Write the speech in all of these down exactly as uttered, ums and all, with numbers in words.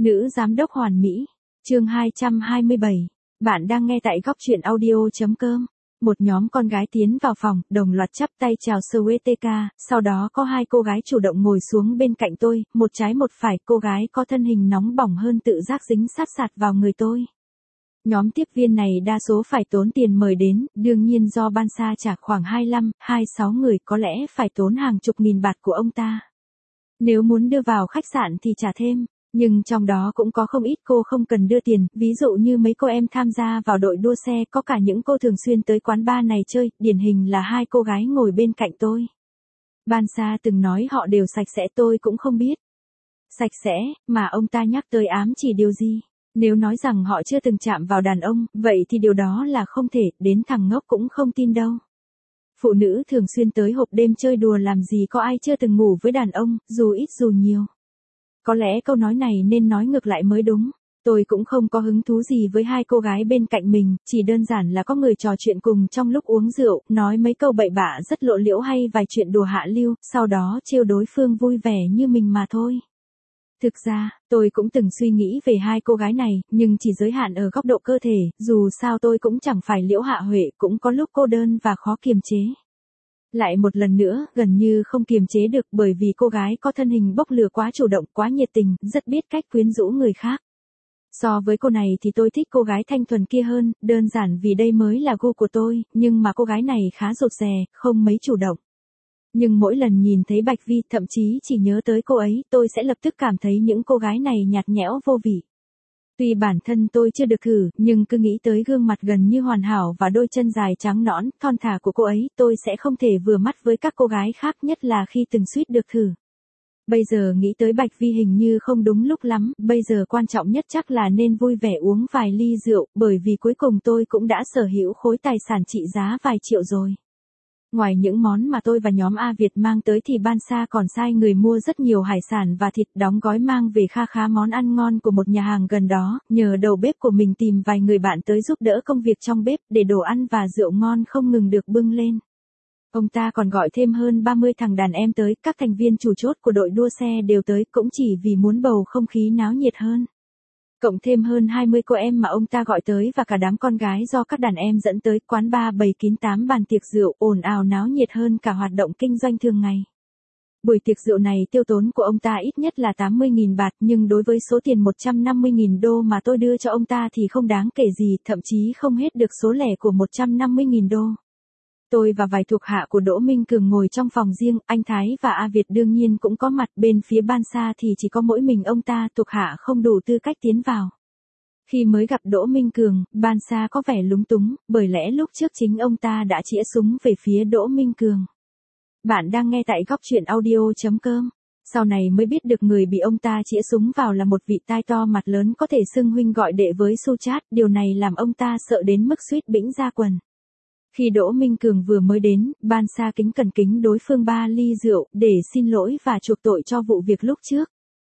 Nữ giám đốc hoàn mỹ. Chương hai trăm hai mươi bảy. Bạn đang nghe tại góc truyện audio.com. Một nhóm con gái tiến vào phòng, đồng loạt chắp tay chào Sweteka, sau đó có hai cô gái chủ động ngồi xuống bên cạnh tôi, một trái một phải, cô gái có thân hình nóng bỏng hơn tự giác dính sát sạt vào người tôi. Nhóm tiếp viên này đa số phải tốn tiền mời đến, đương nhiên do ban sa trả khoảng hai mươi lăm, hai mươi sáu người có lẽ phải tốn hàng chục nghìn bạt của ông ta. Nếu muốn đưa vào khách sạn thì trả thêm. Nhưng trong đó cũng có không ít cô không cần đưa tiền, ví dụ như mấy cô em tham gia vào đội đua xe, có cả những cô thường xuyên tới quán bar này chơi, điển hình là hai cô gái ngồi bên cạnh tôi. Ban sa từng nói họ đều sạch sẽ, tôi cũng không biết. Sạch sẽ, mà ông ta nhắc tới ám chỉ điều gì? Nếu nói rằng họ chưa từng chạm vào đàn ông, vậy thì điều đó là không thể, đến thằng ngốc cũng không tin đâu. Phụ nữ thường xuyên tới hộp đêm chơi đùa làm gì có ai chưa từng ngủ với đàn ông, dù ít dù nhiều. Có lẽ câu nói này nên nói ngược lại mới đúng. Tôi cũng không có hứng thú gì với hai cô gái bên cạnh mình, chỉ đơn giản là có người trò chuyện cùng trong lúc uống rượu, nói mấy câu bậy bạ rất lộ liễu hay vài chuyện đùa hạ lưu, sau đó trêu đối phương vui vẻ như mình mà thôi. Thực ra, tôi cũng từng suy nghĩ về hai cô gái này, nhưng chỉ giới hạn ở góc độ cơ thể, dù sao tôi cũng chẳng phải Liễu Hạ Huệ, cũng có lúc cô đơn và khó kiềm chế. Lại một lần nữa, gần như không kiềm chế được bởi vì cô gái có thân hình bốc lửa quá chủ động, quá nhiệt tình, rất biết cách quyến rũ người khác. So với cô này thì tôi thích cô gái thanh thuần kia hơn, đơn giản vì đây mới là gu của tôi, nhưng mà cô gái này khá rụt rè, không mấy chủ động. Nhưng mỗi lần nhìn thấy Bạch Vi, thậm chí chỉ nhớ tới cô ấy, tôi sẽ lập tức cảm thấy những cô gái này nhạt nhẽo vô vị. Tuy bản thân tôi chưa được thử, nhưng cứ nghĩ tới gương mặt gần như hoàn hảo và đôi chân dài trắng nõn, thon thả của cô ấy, tôi sẽ không thể vừa mắt với các cô gái khác, nhất là khi từng suýt được thử. Bây giờ nghĩ tới Bạch Vi hình như không đúng lúc lắm, bây giờ quan trọng nhất chắc là nên vui vẻ uống vài ly rượu, bởi vì cuối cùng tôi cũng đã sở hữu khối tài sản trị giá vài triệu rồi. Ngoài những món mà tôi và nhóm A Việt mang tới thì ban sa còn sai người mua rất nhiều hải sản và thịt đóng gói mang về kha khá món ăn ngon của một nhà hàng gần đó, nhờ đầu bếp của mình tìm vài người bạn tới giúp đỡ công việc trong bếp để đồ ăn và rượu ngon không ngừng được bưng lên. Ông ta còn gọi thêm hơn ba mươi thằng đàn em tới, các thành viên chủ chốt của đội đua xe đều tới cũng chỉ vì muốn bầu không khí náo nhiệt hơn. Cộng thêm hơn hai mươi cô em mà ông ta gọi tới và cả đám con gái do các đàn em dẫn tới, quán bar bày kín tám bàn tiệc rượu, ồn ào náo nhiệt hơn cả hoạt động kinh doanh thường ngày. Buổi tiệc rượu này tiêu tốn của ông ta ít nhất là tám mươi nghìn bạt, nhưng đối với số tiền một trăm năm mươi nghìn đô mà tôi đưa cho ông ta thì không đáng kể gì, thậm chí không hết được số lẻ của một trăm năm mươi nghìn đô. Tôi và vài thuộc hạ của Đỗ Minh Cường ngồi trong phòng riêng, anh Thái và A Việt đương nhiên cũng có mặt, bên phía ban sa thì chỉ có mỗi mình ông ta, thuộc hạ không đủ tư cách tiến vào. Khi mới gặp Đỗ Minh Cường, ban sa có vẻ lúng túng, bởi lẽ lúc trước chính ông ta đã chĩa súng về phía Đỗ Minh Cường. Bạn đang nghe tại góc truyện audio.com. Sau này mới biết được người bị ông ta chĩa súng vào là một vị tai to mặt lớn có thể xưng huynh gọi đệ với Suchat, điều này làm ông ta sợ đến mức suýt bĩnh ra quần. Khi Đỗ Minh Cường vừa mới đến, ban sa kính cẩn kính đối phương ba ly rượu, để xin lỗi và chuộc tội cho vụ việc lúc trước.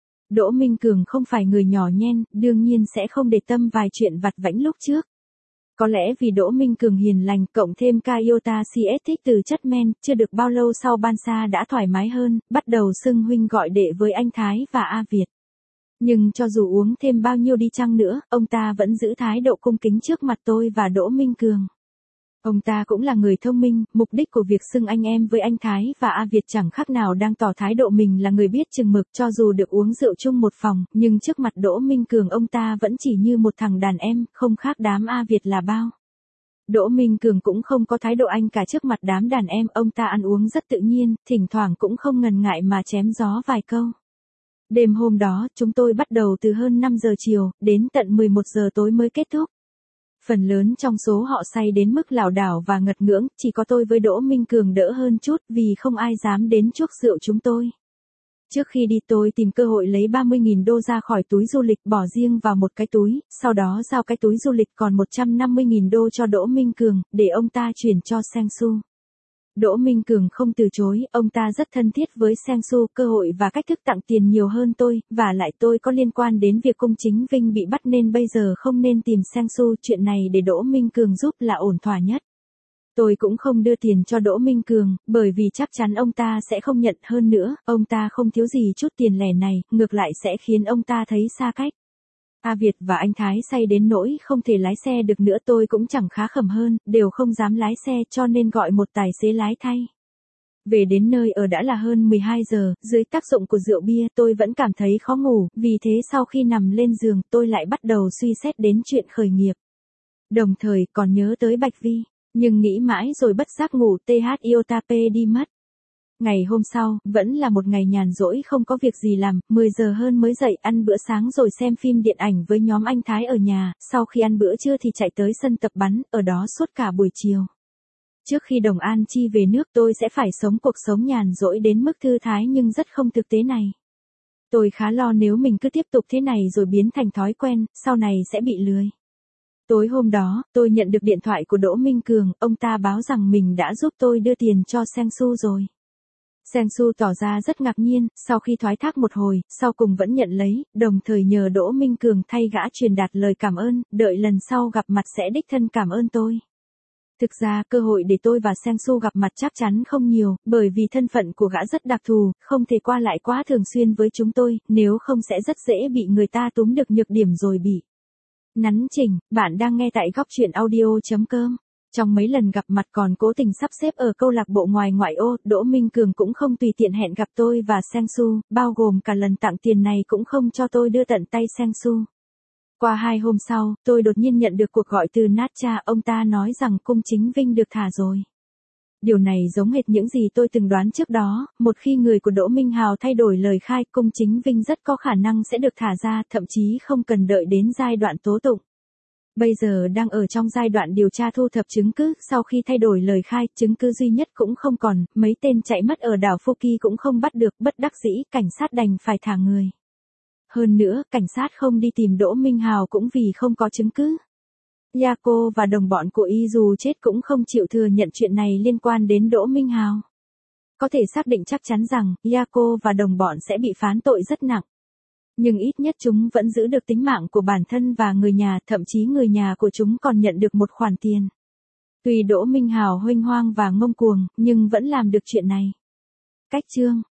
Đỗ Minh Cường không phải người nhỏ nhen, đương nhiên sẽ không để tâm vài chuyện vặt vãnh lúc trước. Có lẽ vì Đỗ Minh Cường hiền lành, cộng thêm Toyota xê ét thích từ chất men, chưa được bao lâu sau ban sa đã thoải mái hơn, bắt đầu xưng huynh gọi đệ với anh Thái và A Việt. Nhưng cho dù uống thêm bao nhiêu đi chăng nữa, ông ta vẫn giữ thái độ cung kính trước mặt tôi và Đỗ Minh Cường. Ông ta cũng là người thông minh, mục đích của việc xưng anh em với anh Thái và A Việt chẳng khác nào đang tỏ thái độ mình là người biết chừng mực, cho dù được uống rượu chung một phòng, nhưng trước mặt Đỗ Minh Cường ông ta vẫn chỉ như một thằng đàn em, không khác đám A Việt là bao. Đỗ Minh Cường cũng không có thái độ anh cả trước mặt đám đàn em, ông ta ăn uống rất tự nhiên, thỉnh thoảng cũng không ngần ngại mà chém gió vài câu. Đêm hôm đó, chúng tôi bắt đầu từ hơn năm giờ chiều, đến tận mười một giờ tối mới kết thúc. Phần lớn trong số họ say đến mức lảo đảo và ngật ngưỡng, chỉ có tôi với Đỗ Minh Cường đỡ hơn chút vì không ai dám đến chuốc rượu chúng tôi. Trước khi đi tôi tìm cơ hội lấy ba mươi nghìn đô ra khỏi túi du lịch bỏ riêng vào một cái túi, sau đó giao cái túi du lịch còn một trăm năm mươi nghìn đô cho Đỗ Minh Cường, để ông ta chuyển cho Sang Su. Đỗ Minh Cường không từ chối, ông ta rất thân thiết với Sang Su, cơ hội và cách thức tặng tiền nhiều hơn tôi, và lại tôi có liên quan đến việc Cung Chính Vinh bị bắt nên bây giờ không nên tìm Sang Su, chuyện này để Đỗ Minh Cường giúp là ổn thỏa nhất. Tôi cũng không đưa tiền cho Đỗ Minh Cường, bởi vì chắc chắn ông ta sẽ không nhận, hơn nữa, ông ta không thiếu gì chút tiền lẻ này, ngược lại sẽ khiến ông ta thấy xa cách. A Việt và anh Thái say đến nỗi không thể lái xe được nữa, tôi cũng chẳng khá khẩm hơn, đều không dám lái xe cho nên gọi một tài xế lái thay. Về đến nơi ở đã là hơn mười hai giờ, dưới tác dụng của rượu bia tôi vẫn cảm thấy khó ngủ, vì thế sau khi nằm lên giường tôi lại bắt đầu suy xét đến chuyện khởi nghiệp. Đồng thời còn nhớ tới Bạch Vi, nhưng nghĩ mãi rồi bất giác ngủ tht iotap đi mất. Ngày hôm sau, vẫn là một ngày nhàn rỗi không có việc gì làm, mười giờ hơn mới dậy ăn bữa sáng rồi xem phim điện ảnh với nhóm anh Thái ở nhà, sau khi ăn bữa trưa thì chạy tới sân tập bắn, ở đó suốt cả buổi chiều. Trước khi Đồng An Chi về nước tôi sẽ phải sống cuộc sống nhàn rỗi đến mức thư thái nhưng rất không thực tế này. Tôi khá lo nếu mình cứ tiếp tục thế này rồi biến thành thói quen, sau này sẽ bị lười. Tối hôm đó, tôi nhận được điện thoại của Đỗ Minh Cường, ông ta báo rằng mình đã giúp tôi đưa tiền cho Seng Su rồi. Seng Su tỏ ra rất ngạc nhiên, sau khi thoái thác một hồi, sau cùng vẫn nhận lấy, đồng thời nhờ Đỗ Minh Cường thay gã truyền đạt lời cảm ơn, đợi lần sau gặp mặt sẽ đích thân cảm ơn tôi. Thực ra, cơ hội để tôi và Seng Su gặp mặt chắc chắn không nhiều, bởi vì thân phận của gã rất đặc thù, không thể qua lại quá thường xuyên với chúng tôi, nếu không sẽ rất dễ bị người ta túm được nhược điểm rồi bị nắn chỉnh. Bạn đang nghe tại góc truyện audio chấm com. Trong mấy lần gặp mặt còn cố tình sắp xếp ở câu lạc bộ ngoài ngoại ô, Đỗ Minh Cường cũng không tùy tiện hẹn gặp tôi và Seng Su, bao gồm cả lần tặng tiền này cũng không cho tôi đưa tận tay Seng Su. Qua hai hôm sau, tôi đột nhiên nhận được cuộc gọi từ Natcha, ông ta nói rằng Cung Chính Vinh được thả rồi. Điều này giống hệt những gì tôi từng đoán trước đó, một khi người của Đỗ Minh Hào thay đổi lời khai, Cung Chính Vinh rất có khả năng sẽ được thả ra, thậm chí không cần đợi đến giai đoạn tố tụng. Bây giờ đang ở trong giai đoạn điều tra thu thập chứng cứ, sau khi thay đổi lời khai, chứng cứ duy nhất cũng không còn, mấy tên chạy mất ở đảo Phuket cũng không bắt được, bất đắc dĩ, cảnh sát đành phải thả người. Hơn nữa, cảnh sát không đi tìm Đỗ Minh Hào cũng vì không có chứng cứ. Yaco và đồng bọn của y dù chết cũng không chịu thừa nhận chuyện này liên quan đến Đỗ Minh Hào. Có thể xác định chắc chắn rằng, Yaco và đồng bọn sẽ bị phán tội rất nặng. Nhưng ít nhất chúng vẫn giữ được tính mạng của bản thân và người nhà, thậm chí người nhà của chúng còn nhận được một khoản tiền. Tuy Đỗ Minh Hào huênh hoang và ngông cuồng, nhưng vẫn làm được chuyện này. Cách chương